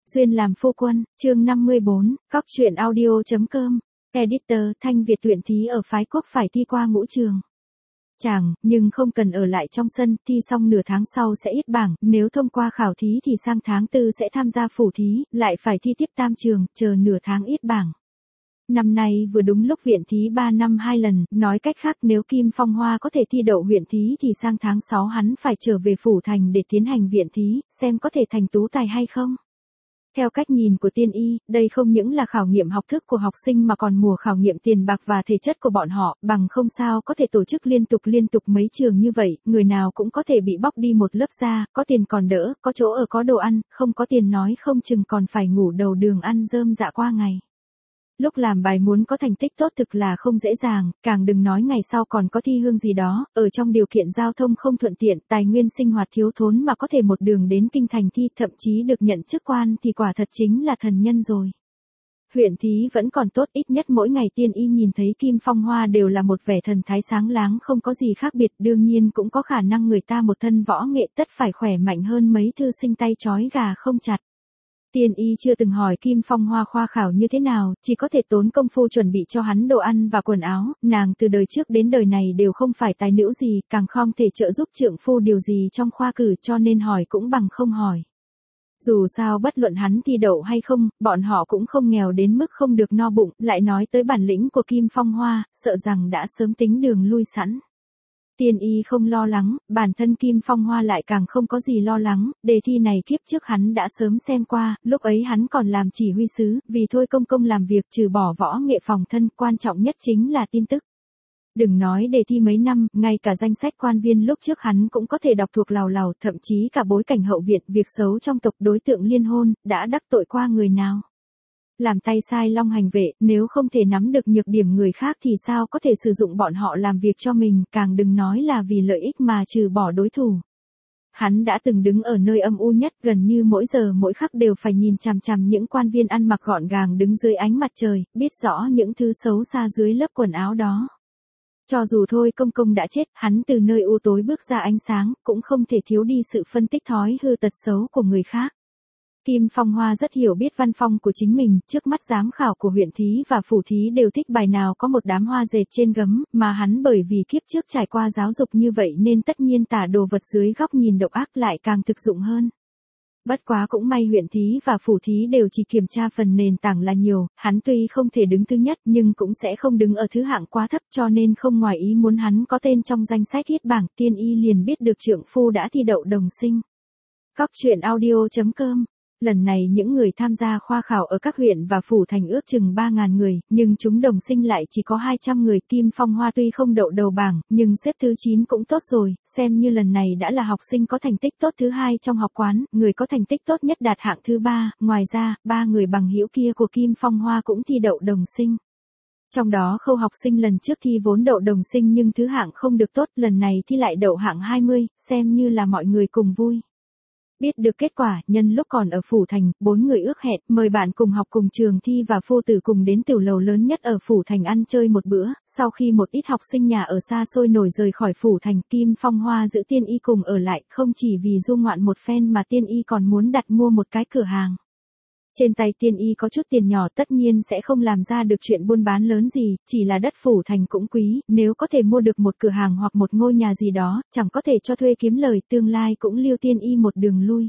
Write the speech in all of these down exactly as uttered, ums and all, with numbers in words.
Duyên làm phu quân, chương năm mươi bốn, Cóc truyện audio.com, Editor, Thanh Việt tuyển thí ở phái quốc phải thi qua ngũ trường. Chàng, nhưng không cần ở lại trong sân, thi xong nửa tháng sau sẽ ít bảng, nếu thông qua khảo thí thì sang tháng tư sẽ tham gia phủ thí, lại phải thi tiếp tam trường, chờ nửa tháng ít bảng. Năm nay vừa đúng lúc viện thí ba năm hai lần, nói cách khác nếu Kim Phong Hoa có thể thi đậu huyện thí thì sang tháng sáu hắn phải trở về phủ thành để tiến hành viện thí, xem có thể thành tú tài hay không. Theo cách nhìn của tiên y, đây không những là khảo nghiệm học thức của học sinh mà còn mùa khảo nghiệm tiền bạc và thể chất của bọn họ, bằng không sao có thể tổ chức liên tục liên tục mấy trường như vậy, người nào cũng có thể bị bóc đi một lớp da, có tiền còn đỡ, có chỗ ở có đồ ăn, không có tiền nói không chừng còn phải ngủ đầu đường ăn rơm dạ qua ngày. Lúc làm bài muốn có thành tích tốt thực là không dễ dàng, càng đừng nói ngày sau còn có thi hương gì đó, ở trong điều kiện giao thông không thuận tiện, tài nguyên sinh hoạt thiếu thốn mà có thể một đường đến kinh thành thi, thậm chí được nhận chức quan thì quả thật chính là thần nhân rồi. Huyện thí vẫn còn tốt, ít nhất mỗi ngày tiên y nhìn thấy Kim Phong Hoa đều là một vẻ thần thái sáng láng không có gì khác biệt, đương nhiên cũng có khả năng người ta một thân võ nghệ tất phải khỏe mạnh hơn mấy thư sinh tay trói gà không chặt. Tiên y chưa từng hỏi Kim Phong Hoa khoa khảo như thế nào, chỉ có thể tốn công phu chuẩn bị cho hắn đồ ăn và quần áo, nàng từ đời trước đến đời này đều không phải tài nữ gì, càng không thể trợ giúp trượng phu điều gì trong khoa cử cho nên hỏi cũng bằng không hỏi. Dù sao bất luận hắn thi đậu hay không, bọn họ cũng không nghèo đến mức không được no bụng, lại nói tới bản lĩnh của Kim Phong Hoa, sợ rằng đã sớm tính đường lui sẵn. Tiên y không lo lắng, bản thân Kim Phong Hoa lại càng không có gì lo lắng, đề thi này kiếp trước hắn đã sớm xem qua, lúc ấy hắn còn làm chỉ huy sứ, vì thôi công công làm việc trừ bỏ võ nghệ phòng thân, quan trọng nhất chính là tin tức. Đừng nói đề thi mấy năm, ngay cả danh sách quan viên lúc trước hắn cũng có thể đọc thuộc lào lào, thậm chí cả bối cảnh hậu viện, việc xấu trong tộc đối tượng liên hôn, đã đắc tội qua người nào. Làm tay sai long hành vệ, nếu không thể nắm được nhược điểm người khác thì sao có thể sử dụng bọn họ làm việc cho mình, càng đừng nói là vì lợi ích mà trừ bỏ đối thủ. Hắn đã từng đứng ở nơi âm u nhất, gần như mỗi giờ mỗi khắc đều phải nhìn chằm chằm những quan viên ăn mặc gọn gàng đứng dưới ánh mặt trời, biết rõ những thứ xấu xa dưới lớp quần áo đó. Cho dù thôi công công đã chết, hắn từ nơi u tối bước ra ánh sáng, cũng không thể thiếu đi sự phân tích thói hư tật xấu của người khác. Kim Phong Hoa rất hiểu biết văn phong của chính mình, trước mắt giám khảo của huyện thí và phủ thí đều thích bài nào có một đám hoa dệt trên gấm, mà hắn bởi vì kiếp trước trải qua giáo dục như vậy nên tất nhiên tả đồ vật dưới góc nhìn độc ác lại càng thực dụng hơn. Bất quá cũng may huyện thí và phủ thí đều chỉ kiểm tra phần nền tảng là nhiều, hắn tuy không thể đứng thứ nhất nhưng cũng sẽ không đứng ở thứ hạng quá thấp cho nên không ngoài ý muốn hắn có tên trong danh sách hit bảng, tiên y liền biết được trượng phu đã thi đậu đồng sinh. Cóc truyện audio.com. Lần này những người tham gia khoa khảo ở các huyện và phủ thành ước chừng ba nghìn người, nhưng chúng đồng sinh lại chỉ có hai trăm người. Kim Phong Hoa tuy không đậu đầu bảng, nhưng xếp thứ chín cũng tốt rồi, xem như lần này đã là học sinh có thành tích tốt thứ hai trong học quán, người có thành tích tốt nhất đạt hạng thứ ba, ngoài ra, ba người bằng hữu kia của Kim Phong Hoa cũng thi đậu đồng sinh. Trong đó Khâu học sinh lần trước thi vốn đậu đồng sinh nhưng thứ hạng không được tốt, lần này thi lại đậu hạng hai mươi, xem như là mọi người cùng vui. Biết được kết quả, nhân lúc còn ở phủ thành, bốn người ước hẹn, mời bạn cùng học cùng trường thi và phu tử cùng đến tiểu lầu lớn nhất ở phủ thành ăn chơi một bữa, sau khi một ít học sinh nhà ở xa xôi nổi rời khỏi phủ thành, Kim Phong Hoa giữ tiên y cùng ở lại, không chỉ vì du ngoạn một phen mà tiên y còn muốn đặt mua một cái cửa hàng. Trên tay tiên y có chút tiền nhỏ tất nhiên sẽ không làm ra được chuyện buôn bán lớn gì, chỉ là đất phủ thành cũng quý, nếu có thể mua được một cửa hàng hoặc một ngôi nhà gì đó, chẳng có thể cho thuê kiếm lời, tương lai cũng lưu tiên y một đường lui.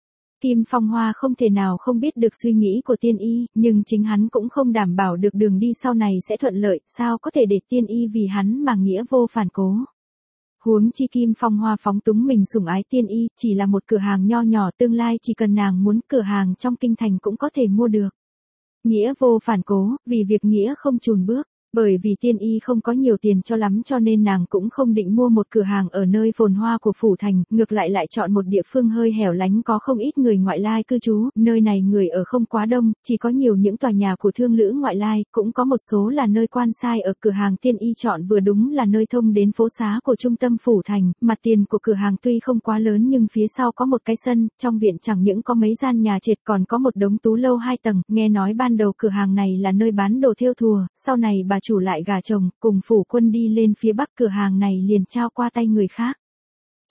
Kim Phong Hoa không thể nào không biết được suy nghĩ của tiên y, nhưng chính hắn cũng không đảm bảo được đường đi sau này sẽ thuận lợi, sao có thể để tiên y vì hắn mà nghĩa vô phản cố. Huống chi Kim Phong Hoa phóng túng mình sủng ái tiên y, chỉ là một cửa hàng nho nhỏ, tương lai chỉ cần nàng muốn cửa hàng trong kinh thành cũng có thể mua được. Nghĩa vô phản cố, vì việc nghĩa không chùn bước. Bởi vì tiên y không có nhiều tiền cho lắm cho nên nàng cũng không định mua một cửa hàng ở nơi phồn hoa của phủ thành, ngược lại lại chọn một địa phương hơi hẻo lánh có không ít người ngoại lai cư trú, nơi này người ở không quá đông, chỉ có nhiều những tòa nhà của thương lữ ngoại lai, cũng có một số là nơi quan sai ở. Cửa hàng tiên y chọn vừa đúng là nơi thông đến phố xá của trung tâm phủ thành, mặt tiền của cửa hàng tuy không quá lớn nhưng phía sau có một cái sân, trong viện chẳng những có mấy gian nhà trệt còn có một đống tú lâu hai tầng, nghe nói ban đầu cửa hàng này là nơi bán đồ thêu thùa, sau này bà chủ lại gả chồng, cùng phủ quân đi lên phía bắc, cửa hàng này liền trao qua tay người khác.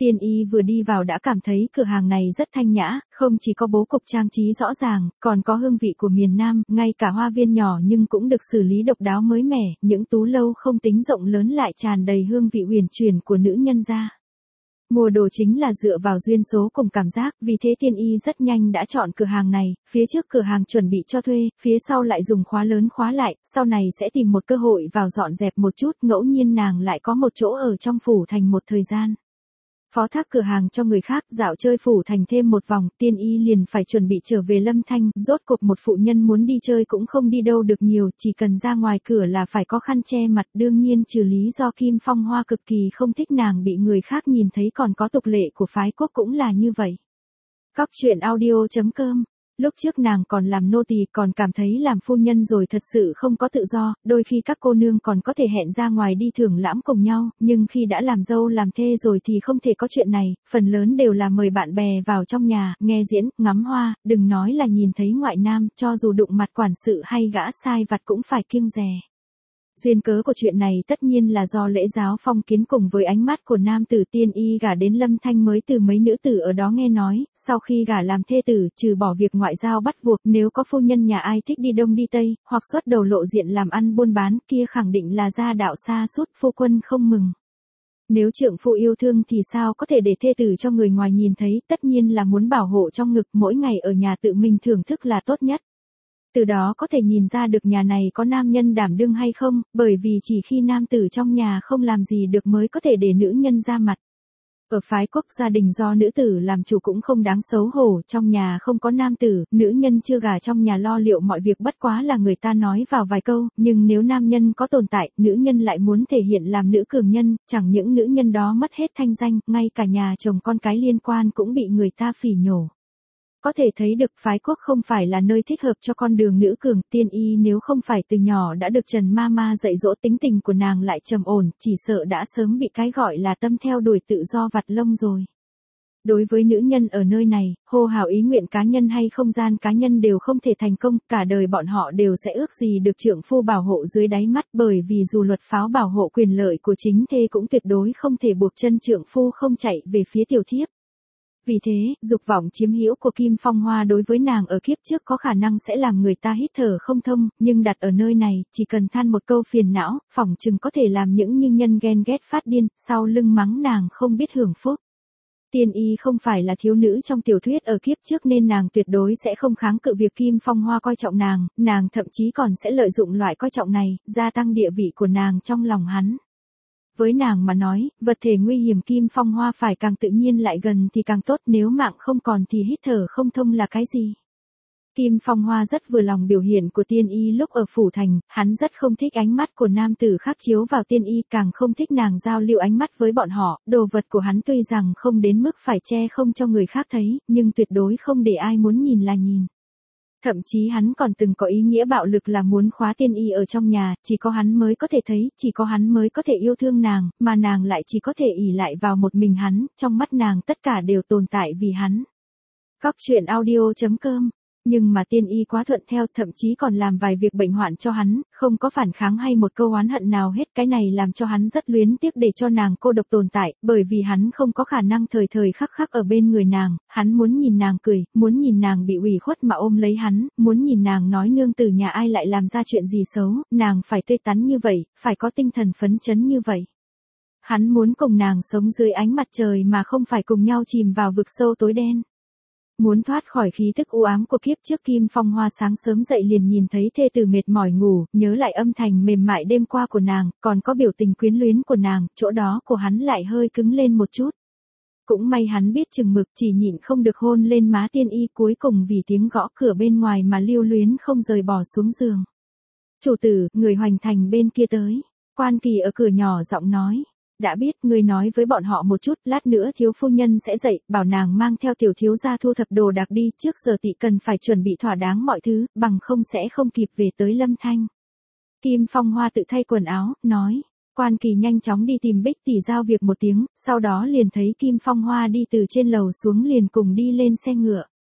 Tiên Y vừa đi vào đã cảm thấy cửa hàng này rất thanh nhã, không chỉ có bố cục trang trí rõ ràng, còn có hương vị của miền Nam, ngay cả hoa viên nhỏ nhưng cũng được xử lý độc đáo mới mẻ, những tú lâu không tính rộng lớn lại tràn đầy hương vị huyền chuyển của nữ nhân gia. Mua đồ chính là dựa vào duyên số cùng cảm giác, vì thế Tiên Y rất nhanh đã chọn cửa hàng này, phía trước cửa hàng chuẩn bị cho thuê, phía sau lại dùng khóa lớn khóa lại, sau này sẽ tìm một cơ hội vào dọn dẹp một chút, ngẫu nhiên nàng lại có một chỗ ở trong phủ thành một thời gian. Phó thác cửa hàng cho người khác, dạo chơi phủ thành thêm một vòng, Tiên Y liền phải chuẩn bị trở về Lâm Thanh, rốt cuộc một phụ nhân muốn đi chơi cũng không đi đâu được nhiều, chỉ cần ra ngoài cửa là phải có khăn che mặt, đương nhiên trừ lý do Kim Phong Hoa cực kỳ không thích nàng bị người khác nhìn thấy, còn có tục lệ của phái quốc cũng là như vậy. Cóc truyện audio chấm com. Lúc trước nàng còn làm nô tỳ còn cảm thấy làm phu nhân rồi thật sự không có tự do, đôi khi các cô nương còn có thể hẹn ra ngoài đi thưởng lãm cùng nhau, nhưng khi đã làm dâu làm thê rồi thì không thể có chuyện này, phần lớn đều là mời bạn bè vào trong nhà, nghe diễn, ngắm hoa, đừng nói là nhìn thấy ngoại nam, cho dù đụng mặt quản sự hay gã sai vặt cũng phải kiêng dè. Duyên cớ của chuyện này tất nhiên là do lễ giáo phong kiến cùng với ánh mắt của nam tử. Tiên Y gả đến Lâm Thanh mới từ mấy nữ tử ở đó nghe nói, sau khi gả làm thê tử, trừ bỏ việc ngoại giao bắt buộc, nếu có phu nhân nhà ai thích đi đông đi tây, hoặc xuất đầu lộ diện làm ăn buôn bán, kia khẳng định là gia đạo xa sút, phu quân không mừng. Nếu trượng phu yêu thương thì sao có thể để thê tử cho người ngoài nhìn thấy, tất nhiên là muốn bảo hộ trong ngực, mỗi ngày ở nhà tự mình thưởng thức là tốt nhất. Từ đó có thể nhìn ra được nhà này có nam nhân đảm đương hay không, bởi vì chỉ khi nam tử trong nhà không làm gì được mới có thể để nữ nhân ra mặt. Ở phái quốc gia đình do nữ tử làm chủ cũng không đáng xấu hổ, trong nhà không có nam tử, nữ nhân chưa gả trong nhà lo liệu mọi việc bất quá là người ta nói vào vài câu, nhưng nếu nam nhân có tồn tại, nữ nhân lại muốn thể hiện làm nữ cường nhân, chẳng những nữ nhân đó mất hết thanh danh, ngay cả nhà chồng con cái liên quan cũng bị người ta phỉ nhổ. Có thể thấy được phái quốc không phải là nơi thích hợp cho con đường nữ cường. Tiên Y nếu không phải từ nhỏ đã được Trần Mama dạy dỗ, tính tình của nàng lại trầm ổn, chỉ sợ đã sớm bị cái gọi là tâm theo đuổi tự do vặt lông rồi. Đối với nữ nhân ở nơi này, hô hào ý nguyện cá nhân hay không gian cá nhân đều không thể thành công, cả đời bọn họ đều sẽ ước gì được trượng phu bảo hộ dưới đáy mắt, bởi vì dù luật pháp bảo hộ quyền lợi của chính thê cũng tuyệt đối không thể buộc chân trượng phu không chạy về phía tiểu thiếp. Vì thế, dục vọng chiếm hữu của Kim Phong Hoa đối với nàng ở kiếp trước có khả năng sẽ làm người ta hít thở không thông, nhưng đặt ở nơi này, chỉ cần than một câu phiền não, phỏng chừng có thể làm những nhân nhân ghen ghét phát điên, sau lưng mắng nàng không biết hưởng phúc. Tiên Y không phải là thiếu nữ trong tiểu thuyết ở kiếp trước nên nàng tuyệt đối sẽ không kháng cự việc Kim Phong Hoa coi trọng nàng, nàng thậm chí còn sẽ lợi dụng loại coi trọng này, gia tăng địa vị của nàng trong lòng hắn. Với nàng mà nói, vật thể nguy hiểm Kim Phong Hoa phải càng tự nhiên lại gần thì càng tốt, nếu mạng không còn thì hít thở không thông là cái gì. Kim Phong Hoa rất vừa lòng biểu hiện của Tiên Y lúc ở phủ thành, hắn rất không thích ánh mắt của nam tử khác chiếu vào Tiên Y, càng không thích nàng giao lưu ánh mắt với bọn họ, đồ vật của hắn tuy rằng không đến mức phải che không cho người khác thấy, nhưng tuyệt đối không để ai muốn nhìn là nhìn. Thậm chí hắn còn từng có ý nghĩa bạo lực là muốn khóa Tiên Y ở trong nhà, chỉ có hắn mới có thể thấy, chỉ có hắn mới có thể yêu thương nàng, mà nàng lại chỉ có thể ỷ lại vào một mình hắn, trong mắt nàng tất cả đều tồn tại vì hắn. Cóc truyện audio chấm com. Nhưng mà Tiên Y quá thuận theo, thậm chí còn làm vài việc bệnh hoạn cho hắn, không có phản kháng hay một câu oán hận nào hết, cái này làm cho hắn rất luyến tiếc để cho nàng cô độc tồn tại, bởi vì hắn không có khả năng thời thời khắc khắc ở bên người nàng, hắn muốn nhìn nàng cười, muốn nhìn nàng bị ủy khuất mà ôm lấy hắn, muốn nhìn nàng nói nương tử nhà ai lại làm ra chuyện gì xấu, nàng phải tươi tắn như vậy, phải có tinh thần phấn chấn như vậy. Hắn muốn cùng nàng sống dưới ánh mặt trời mà không phải cùng nhau chìm vào vực sâu tối đen. Muốn thoát khỏi khí thức u ám của kiếp trước, Kim Phong Hoa sáng sớm dậy liền nhìn thấy thê tử mệt mỏi ngủ, nhớ lại âm thanh mềm mại đêm qua của nàng, còn có biểu tình quyến luyến của nàng, chỗ đó của hắn lại hơi cứng lên một chút. Cũng may hắn biết chừng mực, chỉ nhịn không được hôn lên má Tiên Y, cuối cùng vì tiếng gõ cửa bên ngoài mà lưu luyến không rời bỏ xuống giường. Chủ tử, người Hoành Thành bên kia tới. Quan Kỳ ở cửa nhỏ giọng nói. Đã biết, ngươi nói với bọn họ một chút, lát nữa thiếu phu nhân sẽ dậy, bảo nàng mang theo tiểu thiếu gia thu thập đồ đạc đi, trước giờ tỷ cần phải chuẩn bị thỏa đáng mọi thứ, bằng không sẽ không kịp về tới Lâm Thanh. Kim Phong Hoa tự thay quần áo, nói. Quan Kỳ nhanh chóng đi tìm Bích tỷ giao việc một tiếng, sau đó liền thấy Kim Phong Hoa đi từ trên lầu xuống liền cùng đi lên xe ngựa.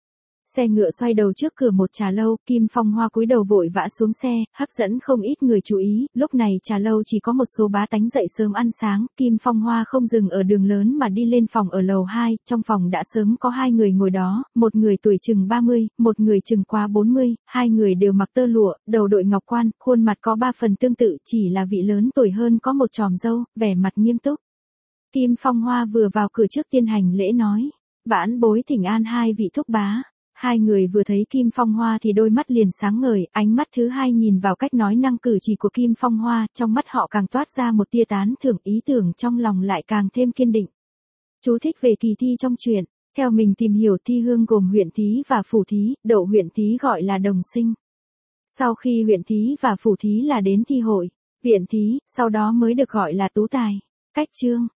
Xe ngựa xoay đầu trước cửa một trà lâu, Kim Phong Hoa cúi đầu vội vã xuống xe, hấp dẫn không ít người chú ý, lúc này trà lâu chỉ có một số bá tánh dậy sớm ăn sáng, Kim Phong Hoa không dừng ở đường lớn mà đi lên phòng ở lầu hai, trong phòng đã sớm có hai người ngồi đó, một người tuổi chừng ba mươi, một người chừng qua bốn mươi, hai người đều mặc tơ lụa, đầu đội ngọc quan, khuôn mặt có ba phần tương tự, chỉ là vị lớn tuổi hơn có một chòm râu, vẻ mặt nghiêm túc. Kim Phong Hoa vừa vào cửa trước tiên hành lễ nói, vãn bối thỉnh an hai vị thúc bá. Hai người vừa thấy Kim Phong Hoa thì đôi mắt liền sáng ngời, ánh mắt thứ hai nhìn vào cách nói năng cử chỉ của Kim Phong Hoa, trong mắt họ càng toát ra một tia tán thưởng, ý tưởng trong lòng lại càng thêm kiên định. Chú thích về kỳ thi trong truyện, theo mình tìm hiểu thi hương gồm huyện thí và phủ thí, đậu huyện thí gọi là đồng sinh. Sau khi huyện thí và phủ thí là đến thi hội, viện thí, sau đó mới được gọi là tú tài. Cách chương